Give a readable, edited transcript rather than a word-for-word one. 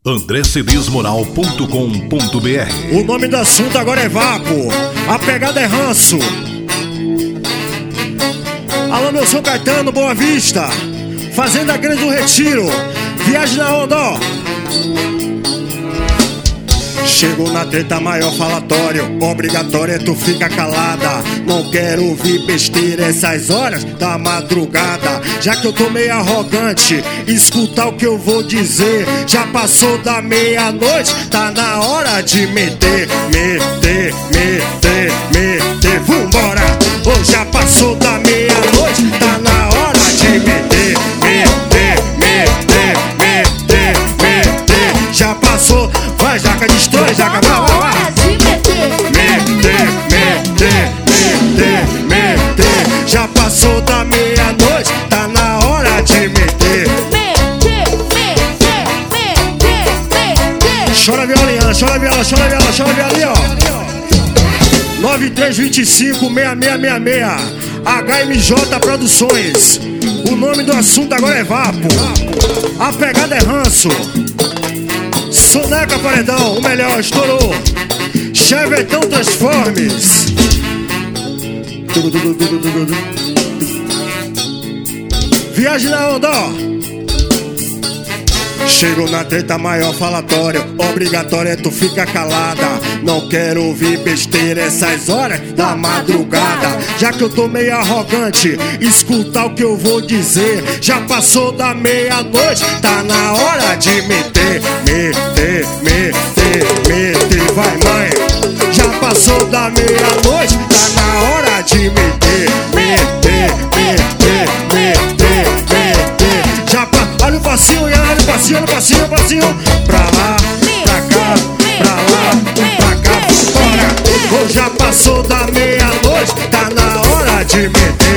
andrecedesmoral.com.br. O nome do assunto agora é Vapo, a pegada é ranço. Alô, meu São Caetano, Boa Vista, Fazenda Grande do Retiro, Viagem na onda, ó. Chegou na treta maior falatório, obrigatório é tu fica calada. Não quero ouvir besteira essas horas da madrugada. Já que eu tô meio arrogante, escutar o que eu vou dizer. Já passou da meia-noite, tá na hora de meter. Meter, meter, meter, vambora. Hoje já passou da meia-noite, tá na hora de meter. Meter, meter, meter, meter. Já passou, vai jaca, destrói, jaca, vai, vai, vai. Meter, meter, meter, meter. Já passou da meia-noite, tá na hora de meter. Chora violinha, chora viola, chora viola, chora violinha, ó. 9325-6666 HMJ Produções. O nome do assunto agora é Vapo, a pegada é ranço. Soneca Paredão, o melhor, estourou. Chevetão Transformes. Viagem na onda, ó. Chegou na treta maior falatório, obrigatório é tu fica calada. Não quero ouvir besteira essas horas da madrugada. Já que eu tô meio arrogante, escutar o que eu vou dizer. Já passou da meia-noite, tá na hora de meter. Meter, meter, meter, vai mãe. Já passou da meia-noite, tá na hora de meter. Meter, meter, meter, meter. Já olha o passinho, olha o passinho, olha o passinho, olha o passinho. Pra lá, pra cá, pra lá, pra cá, bora. Hoje já passou da meia-noite, tá na hora de meter.